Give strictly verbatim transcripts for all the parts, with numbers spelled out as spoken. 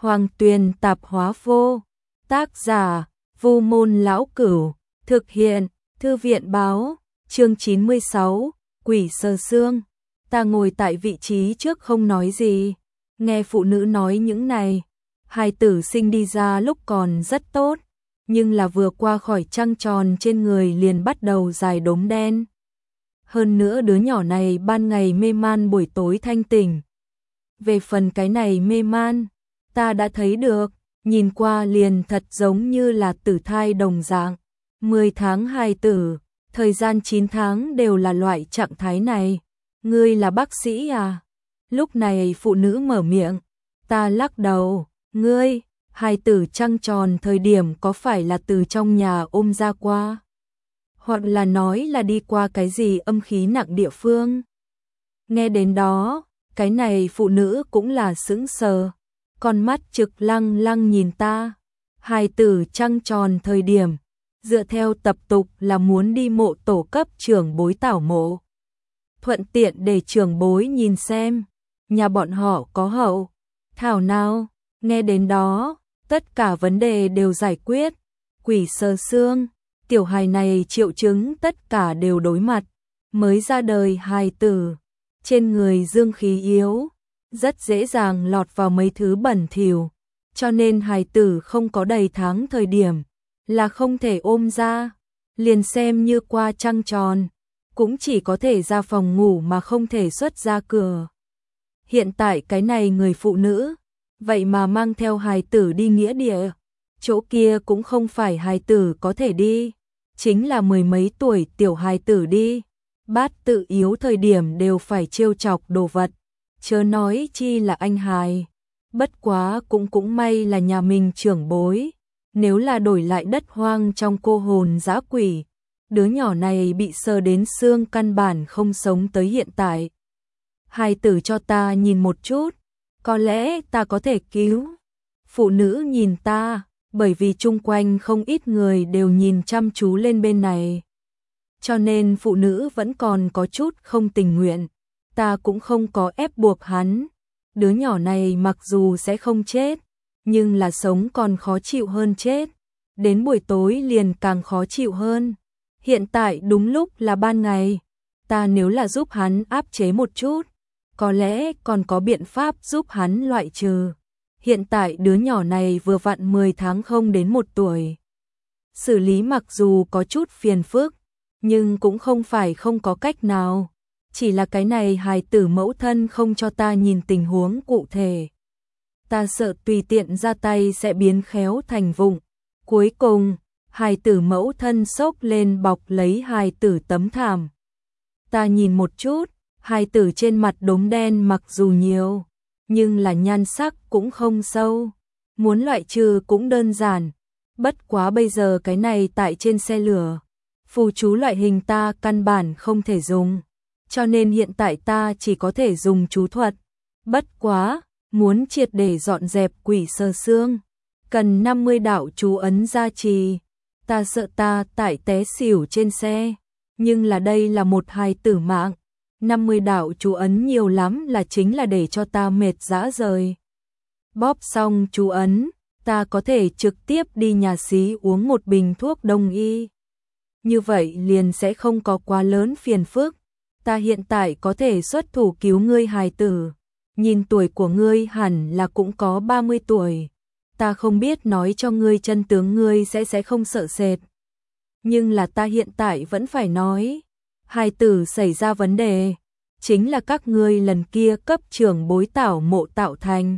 Hoàng Tuyền Tạp Hóa Vô. Tác giả: Vu Môn Lão Cửu. Thực hiện: Thư viện Báo. Chương chín mươi sáu. Quỷ Sơ Xương. Ta ngồi tại vị trí trước không nói gì, nghe phụ nữ nói những này. Hài tử sinh đi ra lúc còn rất tốt, nhưng là vừa qua khỏi trăng tròn trên người liền bắt đầu dài đốm đen. Hơn nữa đứa nhỏ này ban ngày mê man, buổi tối thanh tỉnh. Về phần cái này mê man, ta đã thấy được, nhìn qua liền thật giống như là tử thai đồng dạng. mười tháng hài tử, thời gian chín tháng đều là loại trạng thái này. Ngươi là bác sĩ à? Lúc này phụ nữ mở miệng, ta lắc đầu. Ngươi, hài tử trăng tròn thời điểm có phải là từ trong nhà ôm ra qua? Hoặc là nói là đi qua cái gì âm khí nặng địa phương? Nghe đến đó, cái này phụ nữ cũng là sững sờ, con mắt trực lăng lăng nhìn ta. Hài tử trăng tròn thời điểm, dựa theo tập tục là muốn đi mộ tổ cấp trưởng bối tảo mộ. Thuận tiện để trưởng bối nhìn xem, nhà bọn họ có hậu. Thảo nào, nghe đến đó, tất cả vấn đề đều giải quyết. Quỷ sơ xương, tiểu hài này triệu chứng tất cả đều đối mặt. Mới ra đời hài tử, trên người dương khí yếu, rất dễ dàng lọt vào mấy thứ bẩn thỉu, cho nên hài tử không có đầy tháng thời điểm là không thể ôm ra, liền xem như qua trăng tròn, cũng chỉ có thể ra phòng ngủ mà không thể xuất ra cửa. Hiện tại cái này người phụ nữ, vậy mà mang theo hài tử đi nghĩa địa, chỗ kia cũng không phải hài tử có thể đi, chính là mười mấy tuổi tiểu hài tử đi. Bát tự yếu thời điểm đều phải trêu chọc đồ vật, chớ nói chi là anh hài. Bất quá cũng cũng may là nhà mình trưởng bối, nếu là đổi lại đất hoang trong cô hồn dã quỷ, đứa nhỏ này bị sờ đến xương căn bản không sống tới hiện tại. Hài tử cho ta nhìn một chút, có lẽ ta có thể cứu. Phụ nữ nhìn ta, bởi vì chung quanh không ít người đều nhìn chăm chú lên bên này, cho nên phụ nữ vẫn còn có chút không tình nguyện. Ta cũng không có ép buộc hắn. Đứa nhỏ này mặc dù sẽ không chết, nhưng là sống còn khó chịu hơn chết. Đến buổi tối liền càng khó chịu hơn. Hiện tại đúng lúc là ban ngày, ta nếu là giúp hắn áp chế một chút, có lẽ còn có biện pháp giúp hắn loại trừ. Hiện tại đứa nhỏ này vừa vặn mười tháng không đến một tuổi. Xử lý mặc dù có chút phiền phức, nhưng cũng không phải không có cách nào. Chỉ là cái này hài tử mẫu thân không cho ta nhìn tình huống cụ thể. Ta sợ tùy tiện ra tay sẽ biến khéo thành vụng. Cuối cùng, hài tử mẫu thân xốc lên bọc lấy hài tử tấm thảm. Ta nhìn một chút, hài tử trên mặt đốm đen mặc dù nhiều, nhưng là nhan sắc cũng không sâu. Muốn loại trừ cũng đơn giản. Bất quá bây giờ cái này tại trên xe lửa, phù chú loại hình ta căn bản không thể dùng, cho nên hiện tại ta chỉ có thể dùng chú thuật. Bất quá, muốn triệt để dọn dẹp quỷ sơ xương, cần năm mươi đạo chú ấn gia trì. Ta sợ ta tại té xỉu trên xe, nhưng là đây là một hài tử mạng. năm mươi đạo chú ấn nhiều lắm là chính là để cho ta mệt rã rời. Bóp xong chú ấn, ta có thể trực tiếp đi nhà xí uống một bình thuốc đông y. Như vậy liền sẽ không có quá lớn phiền phức. Ta hiện tại có thể xuất thủ cứu ngươi hài tử. Nhìn tuổi của ngươi hẳn là cũng có ba mươi tuổi. Ta không biết nói cho ngươi chân tướng ngươi sẽ sẽ không sợ sệt. Nhưng là ta hiện tại vẫn phải nói. Hài tử xảy ra vấn đề, chính là các ngươi lần kia cấp trưởng bối tảo mộ tạo thành.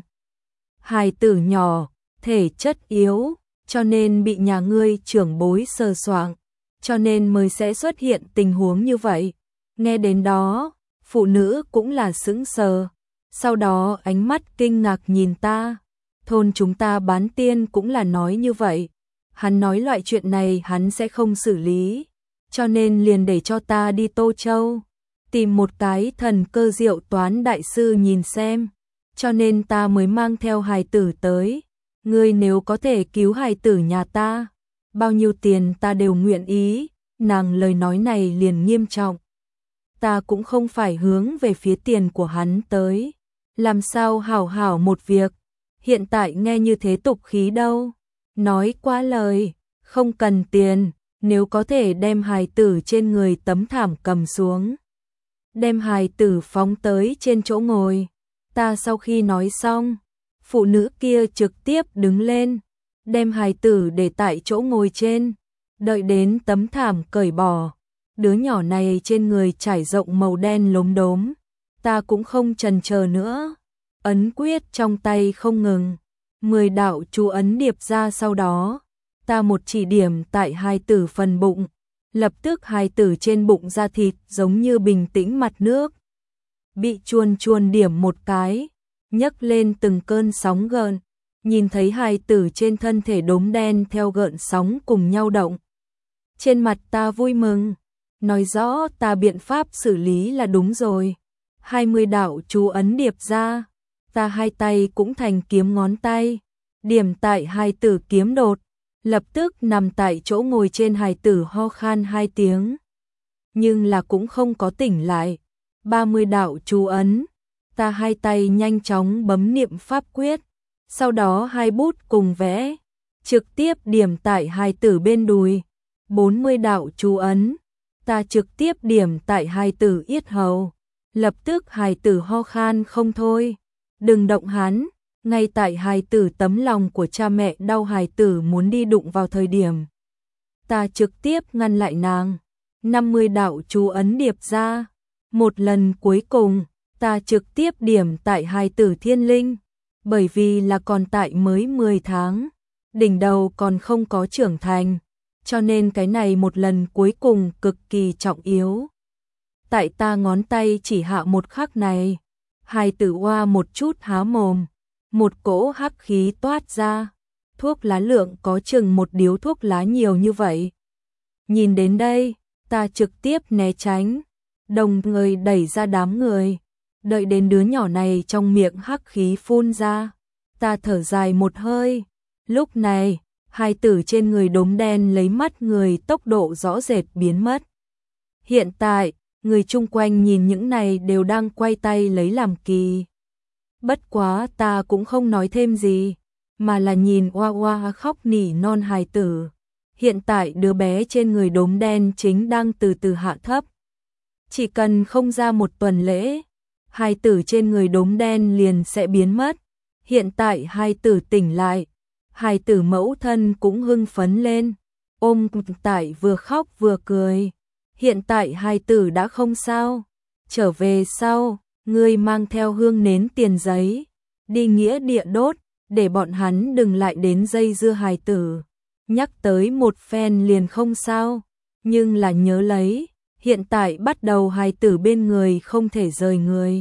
Hài tử nhỏ, thể chất yếu, cho nên bị nhà ngươi trưởng bối sờ soạng, cho nên mới sẽ xuất hiện tình huống như vậy. Nghe đến đó, phụ nữ cũng là sững sờ, sau đó ánh mắt kinh ngạc nhìn ta. Thôn chúng ta bán tiên cũng là nói như vậy. Hắn nói loại chuyện này hắn sẽ không xử lý, cho nên liền để cho ta đi Tô Châu, tìm một cái thần cơ diệu toán đại sư nhìn xem, cho nên ta mới mang theo hài tử tới. Ngươi nếu có thể cứu hài tử nhà ta, bao nhiêu tiền ta đều nguyện ý. Nàng lời nói này liền nghiêm trọng. Ta cũng không phải hướng về phía tiền của hắn tới, làm sao hảo hảo một việc. hiện tại nghe như thế tục khí đâu. Nói quá lời, không cần tiền, nếu có thể đem hài tử trên người tấm thảm cầm xuống. Đem hài tử phóng tới trên chỗ ngồi. Ta sau khi nói xong, phụ nữ kia trực tiếp đứng lên, đem hài tử để tại chỗ ngồi trên, đợi đến tấm thảm cởi bỏ. Đứa nhỏ này trên người trải rộng màu đen lốm đốm, ta cũng không chần chờ nữa, ấn quyết trong tay không ngừng, mười đạo chú ấn điệp ra, sau đó ta một chỉ điểm tại hài tử phần bụng, lập tức hài tử trên bụng da thịt giống như bình tĩnh mặt nước, bị chuồn chuồn điểm một cái, nhấc lên từng cơn sóng gợn, nhìn thấy hài tử trên thân thể đốm đen theo gợn sóng cùng nhau động. Trên mặt ta vui mừng, nói rõ ta biện pháp xử lý là đúng rồi. hai mươi đạo chú ấn điệp ra, ta hai tay cũng thành kiếm ngón tay, điểm tại hài tử kiếm đột, lập tức nằm tại chỗ ngồi trên hài tử ho khan hai tiếng. Nhưng là cũng không có tỉnh lại. ba mươi đạo chú ấn, ta hai tay nhanh chóng bấm niệm pháp quyết, sau đó hai bút cùng vẽ, trực tiếp điểm tại hài tử bên đùi. bốn mươi đạo chú ấn, ta trực tiếp điểm tại hài tử yết hầu, lập tức hài tử ho khan không thôi. Đừng động hắn, ngay tại hài tử tấm lòng của cha mẹ đau hài tử muốn đi đụng vào thời điểm. Ta trực tiếp ngăn lại nàng, năm mươi đạo chú ấn điệp ra, một lần cuối cùng, ta trực tiếp điểm tại hài tử thiên linh, bởi vì là còn tại mới mười tháng, đỉnh đầu còn không có trưởng thành, cho nên cái này một lần cuối cùng cực kỳ trọng yếu. Tại ta ngón tay chỉ hạ một khắc này, hài tử oa một chút há mồm, một cỗ hắc khí toát ra, thuốc lá lượng có chừng một điếu thuốc lá nhiều như vậy. Nhìn đến đây, ta trực tiếp né tránh, đồng người đẩy ra đám người, đợi đến đứa nhỏ này trong miệng hắc khí phun ra, ta thở dài một hơi. Lúc này, hài tử trên người đốm đen lấy mắt người tốc độ rõ rệt biến mất. Hiện tại, người chung quanh nhìn những này đều đang quay tay lấy làm kỳ. Bất quá ta cũng không nói thêm gì, mà là nhìn oa oa khóc nỉ non hài tử. Hiện tại đứa bé trên người đốm đen chính đang từ từ hạ thấp. Chỉ cần không ra một tuần lễ, hài tử trên người đốm đen liền sẽ biến mất. Hiện tại hài tử tỉnh lại, hài tử mẫu thân cũng hưng phấn lên, ôm tại vừa khóc vừa cười. Hiện tại hài tử đã không sao, trở về sau, ngươi mang theo hương nến tiền giấy, đi nghĩa địa đốt, để bọn hắn đừng lại đến dây dưa hài tử. Nhắc tới một phen liền không sao, nhưng là nhớ lấy, hiện tại bắt đầu hài tử bên người không thể rời người.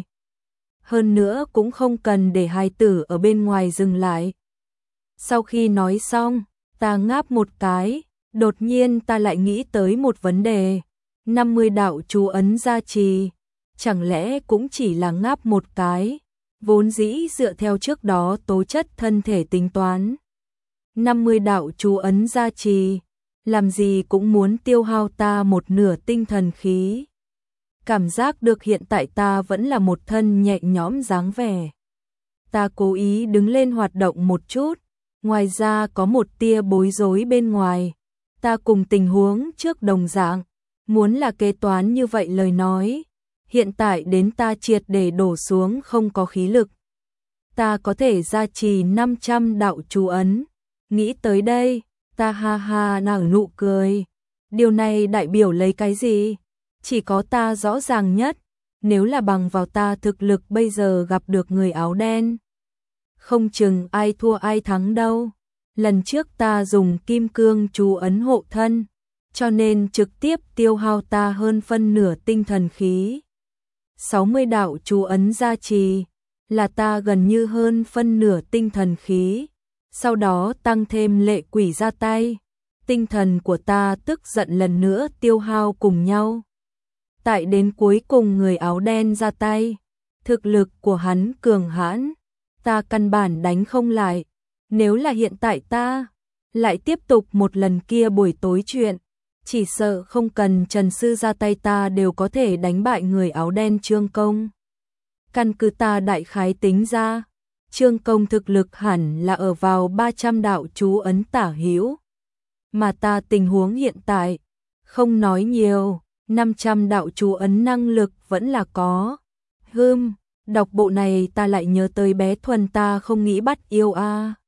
Hơn nữa cũng không cần để hài tử ở bên ngoài dừng lại. Sau khi nói xong, ta ngáp một cái, đột nhiên ta lại nghĩ tới một vấn đề. năm mươi đạo chú ấn gia trì, chẳng lẽ cũng chỉ là ngáp một cái, vốn dĩ dựa theo trước đó tố chất thân thể tính toán. năm mươi đạo chú ấn gia trì, làm gì cũng muốn tiêu hao ta một nửa tinh thần khí. Cảm giác được hiện tại ta vẫn là một thân nhẹ nhõm dáng vẻ. Ta cố ý đứng lên hoạt động một chút, ngoài ra có một tia bối rối bên ngoài. Ta cùng tình huống trước đồng dạng, muốn là kế toán như vậy lời nói, hiện tại đến ta triệt để đổ xuống không có khí lực. Ta có thể gia trì năm trăm đạo chú ấn. Nghĩ tới đây, ta ha ha nở nụ cười. Điều này đại biểu lấy cái gì? Chỉ có ta rõ ràng nhất, nếu là bằng vào ta thực lực bây giờ gặp được người áo đen. Không chừng ai thua ai thắng đâu. Lần trước ta dùng kim cương chú ấn hộ thân, cho nên trực tiếp tiêu hao ta hơn phân nửa tinh thần khí. sáu mươi đạo chú ấn gia trì, là ta gần như hơn phân nửa tinh thần khí. Sau đó tăng thêm lệ quỷ ra tay, tinh thần của ta tức giận lần nữa tiêu hao cùng nhau. Tại đến cuối cùng người áo đen ra tay, thực lực của hắn cường hãn, ta căn bản đánh không lại. Nếu là hiện tại ta lại tiếp tục một lần kia buổi tối chuyện, chỉ sợ không cần Trần Sư ra tay ta đều có thể đánh bại người áo đen Trương Công. Căn cứ ta đại khái tính ra, Trương Công thực lực hẳn là ở vào ba trăm đạo chú ấn tả hữu. Mà ta tình huống hiện tại, không nói nhiều, năm trăm đạo chú ấn năng lực vẫn là có. Hừm, đọc bộ này ta lại nhớ tới bé Thuần ta không nghĩ bắt yêu a.